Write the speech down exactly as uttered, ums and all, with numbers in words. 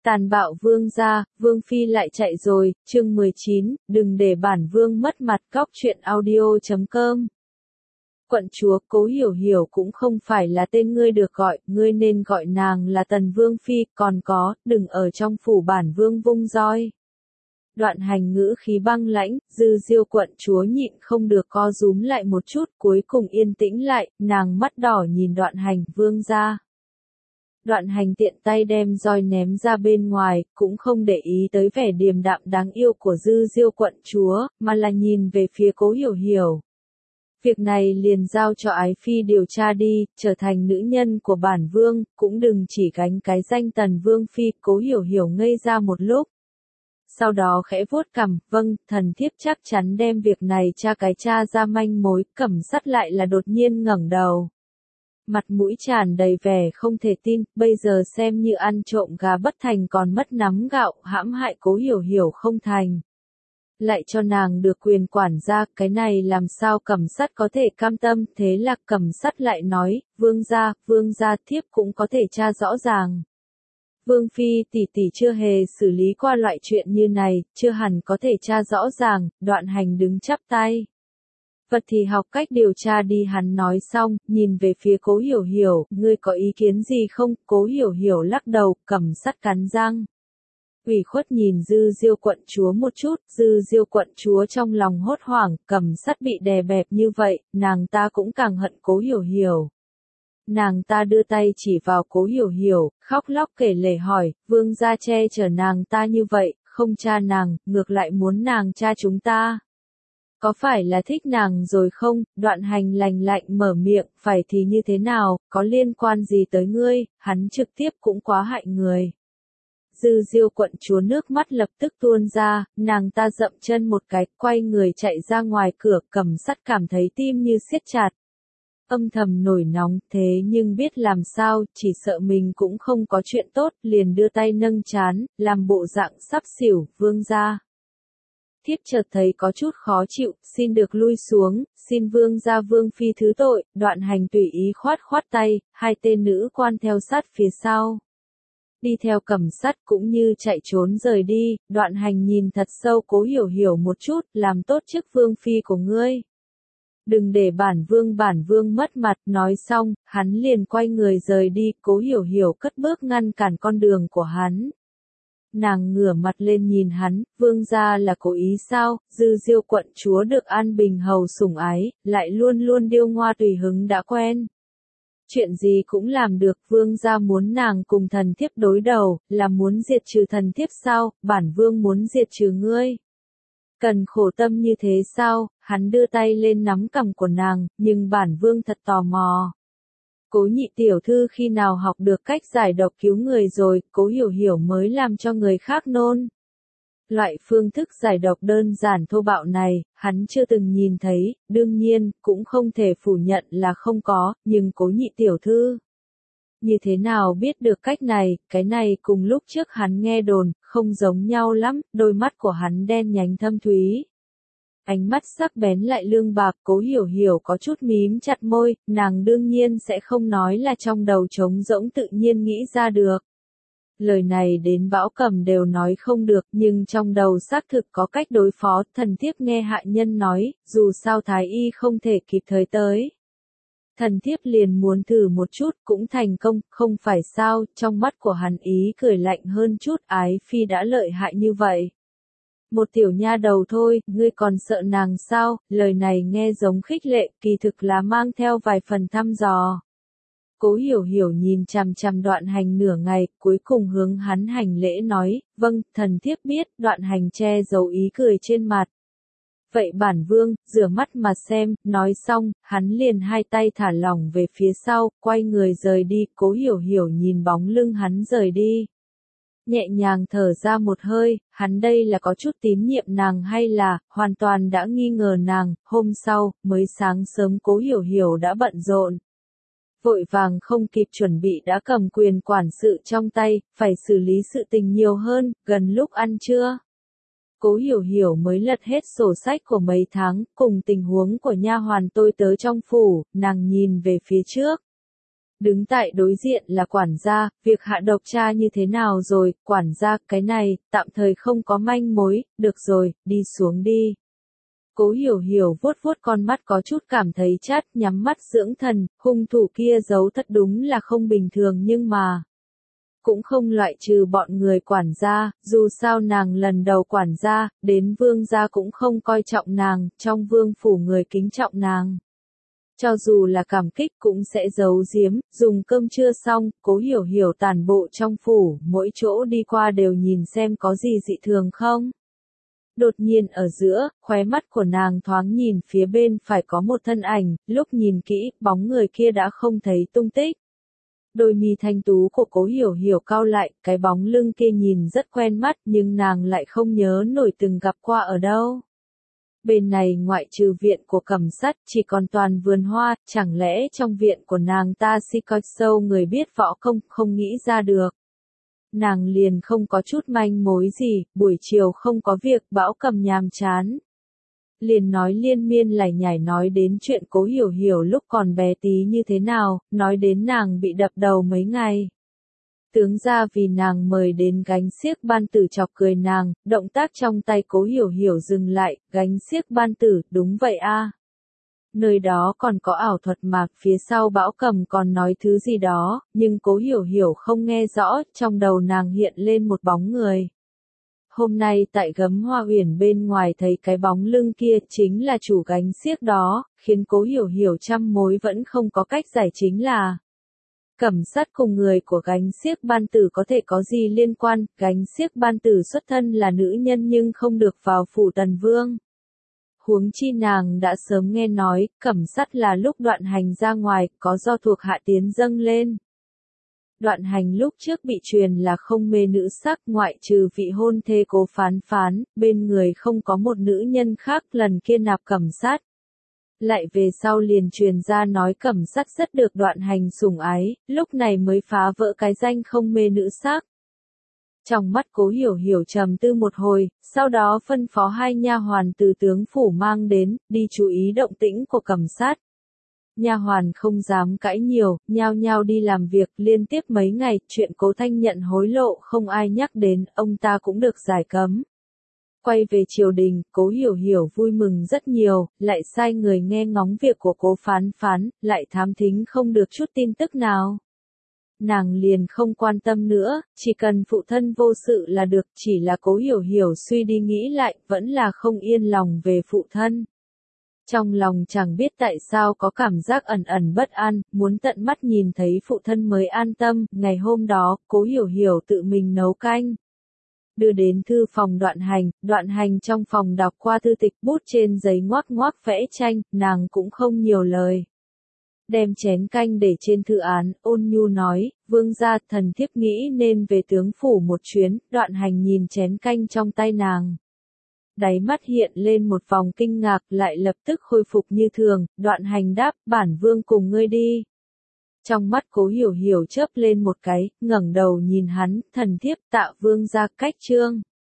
Tàn bạo vương gia, vương phi lại chạy rồi, chương mười chín, đừng để bản vương mất mặt. Góc truyện audio chấm com. Quận chúa, Cố Hiểu Hiểu cũng không phải là tên ngươi được gọi, ngươi nên gọi nàng là Tần Vương Phi, còn có, đừng ở trong phủ bản vương vung roi. Đoạn Hành ngữ khí băng lãnh, Dư Diêu quận chúa nhịn không được co rúm lại một chút, cuối cùng yên tĩnh lại, nàng mắt đỏ nhìn Đoạn Hành, vương gia. Đoạn Hành tiện tay đem roi ném ra bên ngoài, cũng không để ý tới vẻ điềm đạm đáng yêu của Dư Diêu quận chúa, mà là nhìn về phía Cố Hiểu Hiểu. Việc này liền giao cho Ái Phi điều tra đi, trở thành nữ nhân của bản vương, cũng đừng chỉ gánh cái danh Tần Vương Phi. Cố Hiểu Hiểu ngây ra một lúc. Sau đó khẽ vuốt cằm, vâng, thần thiếp chắc chắn đem việc này tra cái tra ra manh mối. Cẩm Sắt lại là đột nhiên ngẩng đầu. Mặt mũi tràn đầy vẻ không thể tin, bây giờ xem như ăn trộm gà bất thành còn mất nắm gạo, hãm hại Cố Hiểu Hiểu không thành. Lại cho nàng được quyền quản gia, cái này làm sao Cẩm Sắt có thể cam tâm. Thế là Cẩm Sắt lại nói, vương gia, vương gia thiếp cũng có thể tra rõ ràng. Vương Phi tỷ tỷ chưa hề xử lý qua loại chuyện như này, chưa hẳn có thể tra rõ ràng. Đoạn Hành đứng chắp tay. Vật thì học cách điều tra đi, hắn nói xong, nhìn về phía Cố Hiểu Hiểu, ngươi có ý kiến gì không? Cố Hiểu Hiểu lắc đầu, Cẩm Sắt cắn răng. Ủy khuất nhìn Dư Diêu quận chúa một chút, Dư Diêu quận chúa trong lòng hốt hoảng, Cẩm Sắt bị đè bẹp như vậy, nàng ta cũng càng hận Cố Hiểu Hiểu. Nàng ta đưa tay chỉ vào Cố Hiểu Hiểu, khóc lóc kể lể hỏi, vương gia che chở nàng ta như vậy, không tra nàng, ngược lại muốn nàng tra chúng ta. Có phải là thích nàng rồi không? Đoạn Hành lành lạnh mở miệng, phải thì như thế nào, có liên quan gì tới ngươi, hắn trực tiếp cũng quá hại người. Dư Diêu quận chúa nước mắt lập tức tuôn ra, nàng ta dậm chân một cái, quay người chạy ra ngoài cửa. Cẩm Sắt cảm thấy tim như siết chặt. Âm thầm nổi nóng, thế nhưng biết làm sao, chỉ sợ mình cũng không có chuyện tốt, liền đưa tay nâng trán, làm bộ dạng sắp xỉu, vương gia. Thiếp chợt thấy có chút khó chịu, xin được lui xuống, xin vương gia vương phi thứ tội. Đoạn Hành tùy ý khoát khoát tay, hai tên nữ quan theo sát phía sau. Đi theo Cẩm Sắt cũng như chạy trốn rời đi. Đoạn Hành nhìn thật sâu Cố Hiểu Hiểu một chút, làm tốt chức vương phi của ngươi. Đừng để bản vương bản vương mất mặt. Nói xong, hắn liền quay người rời đi. Cố Hiểu Hiểu cất bước ngăn cản con đường của hắn. Nàng ngửa mặt lên nhìn hắn, vương gia là cố ý sao? Dư Diêu quận chúa được an bình hầu sủng ái, lại luôn luôn điêu ngoa tùy hứng đã quen. Chuyện gì cũng làm được, vương gia muốn nàng cùng thần thiếp đối đầu, là muốn diệt trừ thần thiếp sao? Bản vương muốn diệt trừ ngươi. Cần khổ tâm như thế sao? Hắn đưa tay lên nắm cằm của nàng, nhưng bản vương thật tò mò. Cố nhị tiểu thư khi nào học được cách giải độc cứu người rồi? Cố Hiểu Hiểu mới làm cho người khác nôn. Loại phương thức giải độc đơn giản thô bạo này, hắn chưa từng nhìn thấy, đương nhiên, cũng không thể phủ nhận là không có, nhưng Cố nhị tiểu thư như thế nào biết được cách này? Cái này cùng lúc trước hắn nghe đồn, không giống nhau lắm. Đôi mắt của hắn đen nhánh thâm thúy. Ánh mắt sắc bén lại lương bạc. Cố Hiểu Hiểu có chút mím chặt môi, nàng đương nhiên sẽ không nói là trong đầu trống rỗng tự nhiên nghĩ ra được. Lời này đến Bão Cầm đều nói không được, nhưng trong đầu xác thực có cách đối phó. Thần thiếp nghe hạ nhân nói, dù sao thái y không thể kịp thời tới. Thần thiếp liền muốn thử một chút, cũng thành công, không phải sao? Trong mắt của hắn ý cười lạnh hơn chút, Ái Phi đã lợi hại như vậy. Một tiểu nha đầu thôi, ngươi còn sợ nàng sao? Lời này nghe giống khích lệ, kỳ thực là mang theo vài phần thăm dò. Cố Hiểu Hiểu nhìn chằm chằm Đoạn Hành nửa ngày, cuối cùng hướng hắn hành lễ nói, vâng, thần thiếp biết. Đoạn Hành che giấu ý cười trên mặt. Vậy bản vương, rửa mắt mà xem. Nói xong, hắn liền hai tay thả lỏng về phía sau, quay người rời đi. Cố Hiểu Hiểu nhìn bóng lưng hắn rời đi. Nhẹ nhàng thở ra một hơi, hắn đây là có chút tín nhiệm nàng hay là, hoàn toàn đã nghi ngờ nàng. Hôm sau, mới sáng sớm Cố Hiểu Hiểu đã bận rộn. Vội vàng không kịp chuẩn bị đã cầm quyền quản sự trong tay, phải xử lý sự tình nhiều hơn. Gần lúc ăn trưa, Cố Hiểu Hiểu mới lật hết sổ sách của mấy tháng, cùng tình huống của nha hoàn tôi tớ trong phủ, nàng nhìn về phía trước. Đứng tại đối diện là quản gia, việc hạ độc cha như thế nào rồi, quản gia, cái này, tạm thời không có manh mối, được rồi, đi xuống đi. Cố hiểu hiểu vuốt vuốt con mắt có chút cảm thấy chát, nhắm mắt dưỡng thần, hung thủ kia giấu thật đúng là không bình thường nhưng mà cũng không loại trừ bọn người quản gia, dù sao nàng lần đầu quản gia, đến vương gia cũng không coi trọng nàng, trong vương phủ người kính trọng nàng. Cho dù là cảm kích cũng sẽ giấu giếm, dùng cơm trưa xong, cố hiểu hiểu tản bộ trong phủ, mỗi chỗ đi qua đều nhìn xem có gì dị thường không. Đột nhiên ở giữa, khóe mắt của nàng thoáng nhìn phía bên phải có một thân ảnh, lúc nhìn kỹ, bóng người kia đã không thấy tung tích. Đôi mi thanh tú của cố hiểu hiểu cau lại, cái bóng lưng kia nhìn rất quen mắt nhưng nàng lại không nhớ nổi từng gặp qua ở đâu. Bên này ngoại trừ viện của Cẩm Sắt chỉ còn toàn vườn hoa, chẳng lẽ trong viện của nàng ta si coi sâu người biết võ công, không nghĩ ra được. Nàng liền không có chút manh mối gì, buổi chiều không có việc, Bão Cầm nhàm chán. Liền nói liên miên lải nhải nói đến chuyện cố hiểu hiểu lúc còn bé tí như thế nào, nói đến nàng bị đập đầu mấy ngày. Tướng ra vì nàng mời đến gánh xiếc ban tử chọc cười nàng, động tác trong tay cố hiểu hiểu dừng lại, gánh xiếc ban tử, đúng vậy a. Nơi đó còn có ảo thuật mạc, phía sau Bão Cầm còn nói thứ gì đó, nhưng cố hiểu hiểu không nghe rõ, trong đầu nàng hiện lên một bóng người. Hôm nay tại Gấm Hoa Uyển bên ngoài thấy cái bóng lưng kia chính là chủ gánh xiếc đó, khiến cố hiểu hiểu trăm mối vẫn không có cách giải chính là Cẩm Sắt cùng người của gánh xiếc ban tử có thể có gì liên quan, gánh xiếc ban tử xuất thân là nữ nhân nhưng không được vào phủ Tần Vương. Huống chi nàng đã sớm nghe nói, Cẩm Sắt là lúc Đoạn Hành ra ngoài, có do thuộc hạ tiến dâng lên. Đoạn Hành lúc trước bị truyền là không mê nữ sắc, ngoại trừ vị hôn thê Cố Phán Phán, bên người không có một nữ nhân khác, lần kia nạp Cẩm Sắt. Lại về sau liền truyền ra nói Cẩm Sắt rất được Đoạn Hành sủng ái, lúc này mới phá vỡ cái danh không mê nữ sắc. Trong mắt cố hiểu hiểu trầm tư một hồi, sau đó phân phó hai nha hoàn từ tướng phủ mang đến, đi chú ý động tĩnh của Cẩm Sắt. Nha hoàn không dám cãi nhiều, nhao nhao đi làm việc, liên tiếp mấy ngày, chuyện Cố Thanh nhận hối lộ không ai nhắc đến, ông ta cũng được giải cấm. Quay về triều đình, Cố Hiểu Hiểu vui mừng rất nhiều, lại sai người nghe ngóng việc của Cố Phán Phán, lại thám thính không được chút tin tức nào. Nàng liền không quan tâm nữa, chỉ cần phụ thân vô sự là được, chỉ là Cố Hiểu Hiểu suy đi nghĩ lại, vẫn là không yên lòng về phụ thân. Trong lòng chẳng biết tại sao có cảm giác ẩn ẩn bất an, muốn tận mắt nhìn thấy phụ thân mới an tâm, ngày hôm đó, Cố Hiểu Hiểu tự mình nấu canh. Đưa đến thư phòng Đoạn Hành, Đoạn Hành trong phòng đọc qua thư tịch, bút trên giấy ngoác ngoác vẽ tranh, nàng cũng không nhiều lời. Đem chén canh để trên thư án, ôn nhu nói, vương gia, thần thiếp nghĩ nên về tướng phủ một chuyến, Đoạn Hành nhìn chén canh trong tay nàng. Đáy mắt hiện lên một vòng kinh ngạc, lại lập tức khôi phục như thường, Đoạn Hành đáp, bản vương cùng ngươi đi. Trong mắt Cố Hiểu Hiểu chớp lên một cái, ngẩng đầu nhìn hắn, thần thiếp tạ vương gia cách trương.